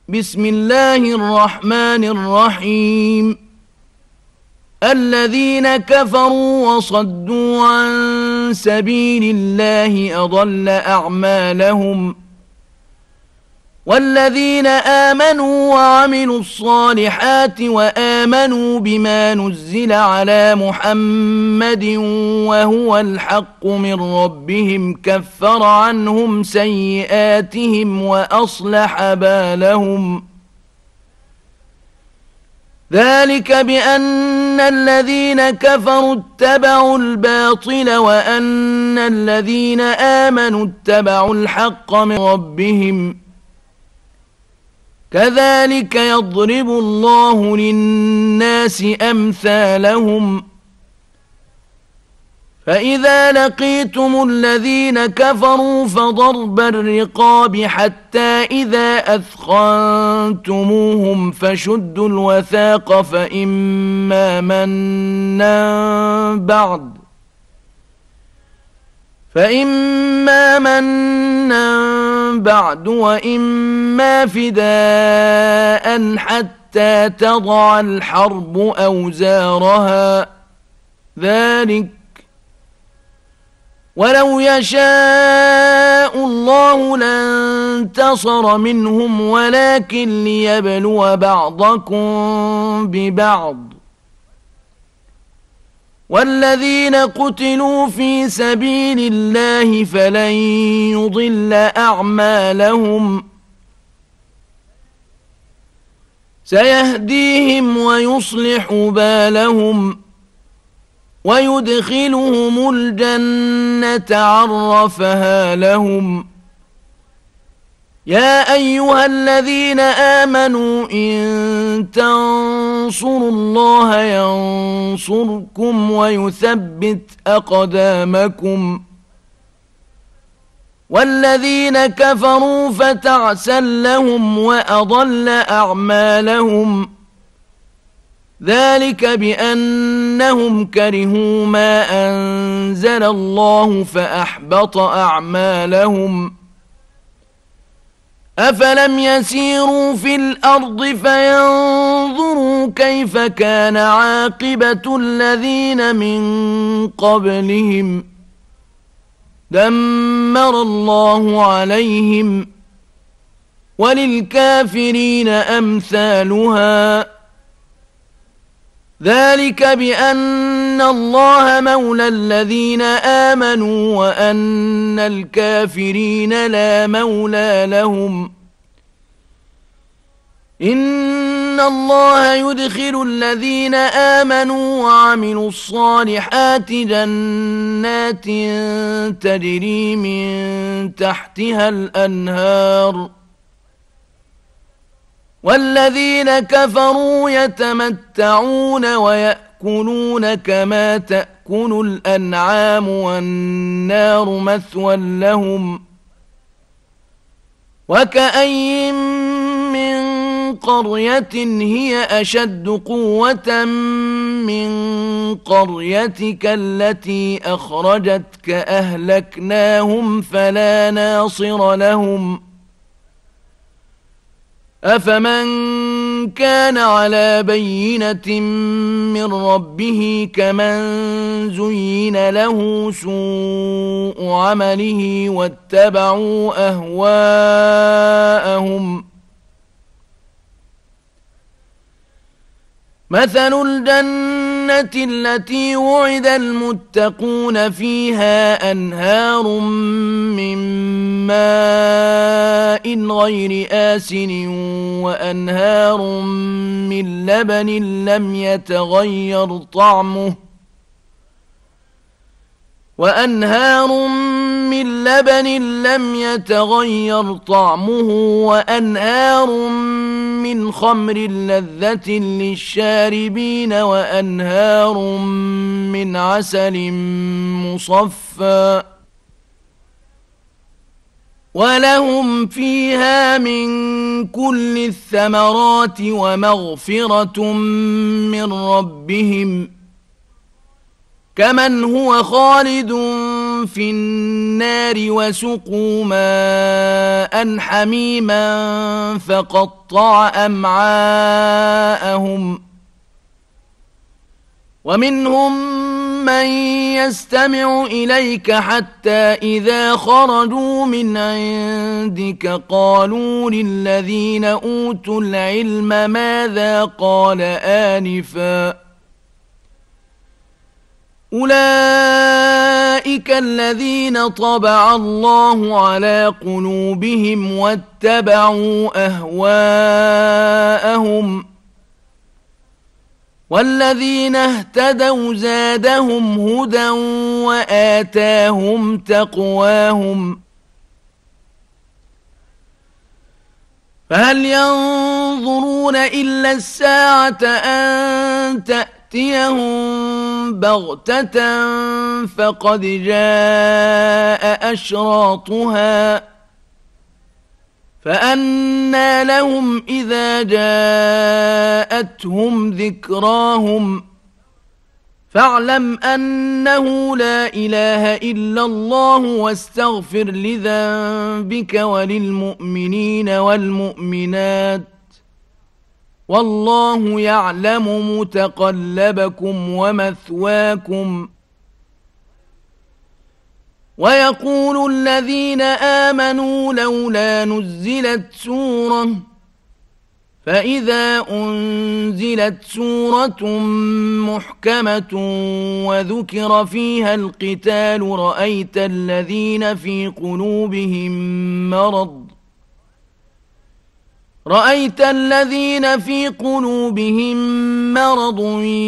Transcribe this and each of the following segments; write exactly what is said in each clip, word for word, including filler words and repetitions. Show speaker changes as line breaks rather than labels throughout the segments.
بسم الله الرحمن الرحيم الذين كفروا وصدوا عن سبيل الله أضل أعمالهم والذين آمنوا وعملوا الصالحات وآمنوا بما نزل على محمد وهو الحق من ربهم كفر عنهم سيئاتهم وأصلح بالهم ذلك بأن الذين كفروا اتبعوا الباطل وأن الذين آمنوا اتبعوا الحق من ربهم كذلك يضرب الله للناس أمثالهم فإذا لقيتم الذين كفروا فضرب الرقاب حتى إذا أثخنتموهم فشدوا الوثاق فإما منا بعد فإما منا بعد وإما فداء حتى تضع الحرب أوزارها ذلك ولو يشاء الله لانتصر منهم ولكن ليبلو بعضكم ببعض والذين قتلوا في سبيل الله فلن يضل أعمالهم سيهديهم ويصلح بالهم ويدخلهم الجنة عرفها لهم يا أيها الذين آمنوا إن تنصروا الله ينصركم ويثبت أقدامكم والذين كفروا فتعسا لهم وأضل أعمالهم ذلك بأنهم كرهوا ما أنزل الله فأحبط أعمالهم أفلم يسيروا في الأرض فينظروا كيف كان عاقبة الذين من قبلهم دمر الله عليهم وللكافرين أمثالها ذلك بأن الله مولى الذين آمنوا وأن الكافرين لا مولى لهم إن الله يدخل الذين آمنوا وعملوا الصالحات جنات تجري من تحتها الأنهار والذين كفروا يتمتعون ويأكلون كما تأكل الأنعام والنار مثوى لهم وكأين من قرية هي أشد قوة من قريتك التي أخرجتك أهلكناهم فلا ناصر لهم أفمن كان على بينة من ربه كمن زين له سوء عمله واتبعوا أهواءهم مثل الجنة التي وعد المتقون فيها أنهار من ماء غير آسن وأنهار من لبن لم يتغير طعمه وأنهار من لبن لم يتغير طعمه وأنهار من خمر لذة للشاربين وأنهار من عسل مصفى ولهم فيها من كل الثمرات ومغفرة من ربهم كمن هو خالد في النار وسقوا ماء حميما فقطع أمعاءهم ومنهم من يستمع إليك حتى إذا خرجوا من عندك قالوا للذين أوتوا العلم ماذا قال آنفا أولئك الذين طبع الله على قلوبهم واتبعوا أهواءهم والذين اهتدوا زادهم هدى وآتاهم تقواهم فهل ينظرون إلا الساعة أن تأتيهم بغتة فقد جاء أشراطها فأنى لهم إذا جاءتهم ذكراهم فاعلم أنه لا إله إلا الله واستغفر لذنبك وللمؤمنين والمؤمنات والله يعلم متقلبكم ومثواكم ويقول الذين آمنوا لولا نزلت سورة فإذا أنزلت سورة محكمة وذكر فيها القتال رأيت الذين في قلوبهم مرض رأيت الذين في قلوبهم مرض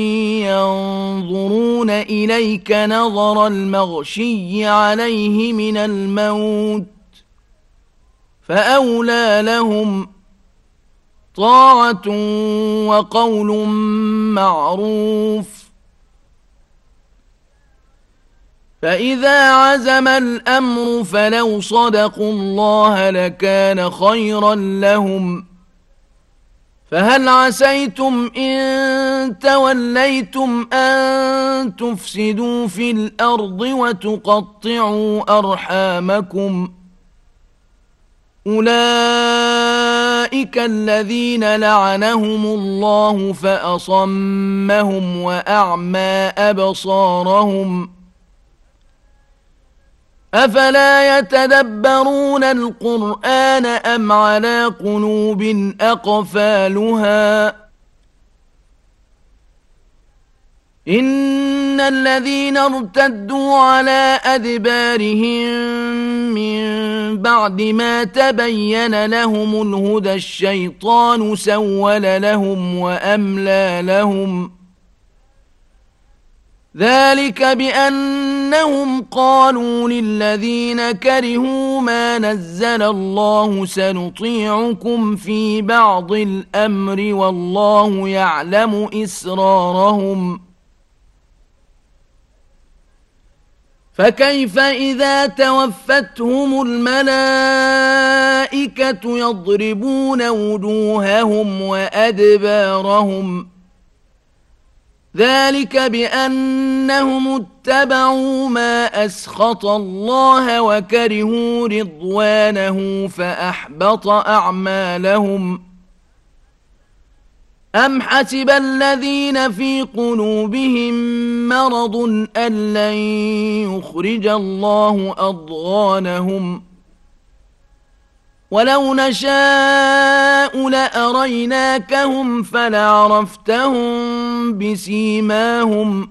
ينظرون إليك نظر المغشي عليه من الموت فأولى لهم طاعة وقول معروف فإذا عزم الأمر فلو صدقوا الله لكان خيرا لهم فهل عسيتم إن توليتم أن تفسدوا في الأرض وتقطعوا أرحامكم أولئك الذين لعنهم الله فأصمهم وأعمى أبصارهم أفلا يتدبرون القرآن أم على قلوب أقفالها إن الذين ارتدوا على أدبارهم من بعد ما تبين لهم الهدى الشيطان سول لهم وأملى لهم ذلك بأنهم قالوا للذين كرهوا ما نزل الله سنطيعكم في بعض الأمر والله يعلم إسرارهم فكيف إذا توفتهم الملائكة يضربون وجوههم وأدبارهم ذلك بأنهم اتبعوا ما أسخط الله وكرهوا رضوانه فأحبط أعمالهم أم حسب الذين في قلوبهم مرض أن لن يخرج الله أضغانهم ولو نشاء لأريناكهم فلعرفتهم بسيماهم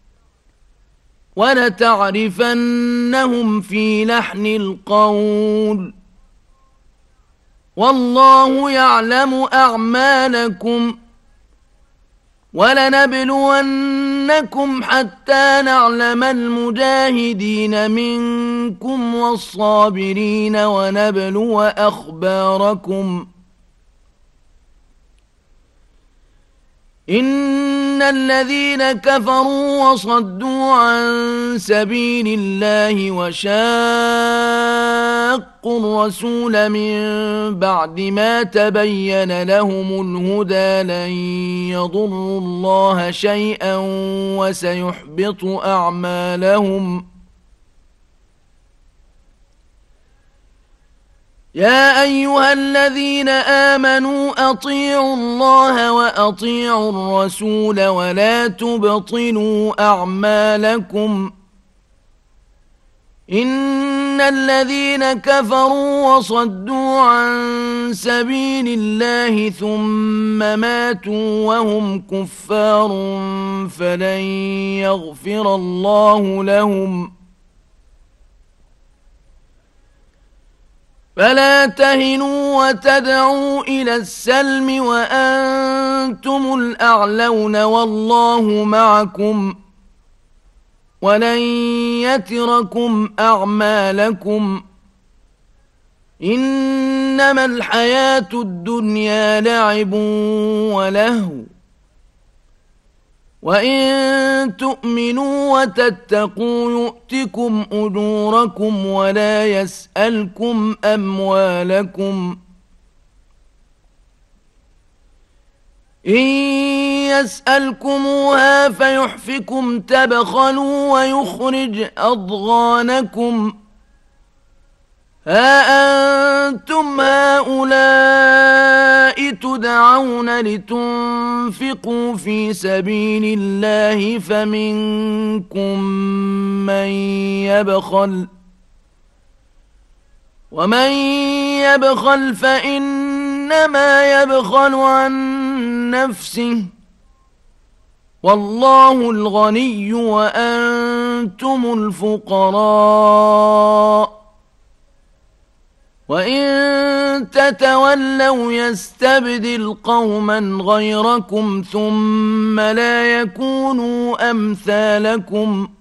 ولتعرفنهم في لحن القول والله يعلم أعمالكم ولنبلونكم حتى نعلم المجاهدين منكم والصابرين ونبلو أخباركم إن الذين كفروا وصدوا عن سبيل الله وشاقوا الرسول من بعد ما تبين لهم الهدى لن يضروا الله شيئا وسيحبط أعمالهم يا أيها الذين آمنوا أطيعوا الله وأطيعوا الرسول ولا تبطلوا أعمالكم إن الذين كفروا وصدوا عن سبيل الله ثم ماتوا وهم كفار فلن يغفر الله لهم فلا تهنوا وتدعوا إلى السلم وأنتم الأعلون والله معكم ولن يتركم أعمالكم إنما الحياة الدنيا لعب ولهو وإن تؤمنوا وتتقوا يؤتكم أجوركم ولا يسألكم أموالكم إن يسألكموها فيحفكم تبخلوا ويخرج أضغانكم ها أنتم هؤلاء تدعون لتنفقوا في سبيل الله فمنكم من يبخل ومن يبخل فإنما يبخل عن نفسه والله الغني وأنتم الفقراء وإن تتولوا يستبدل قوما غيركم ثم لا يكونوا أمثالكم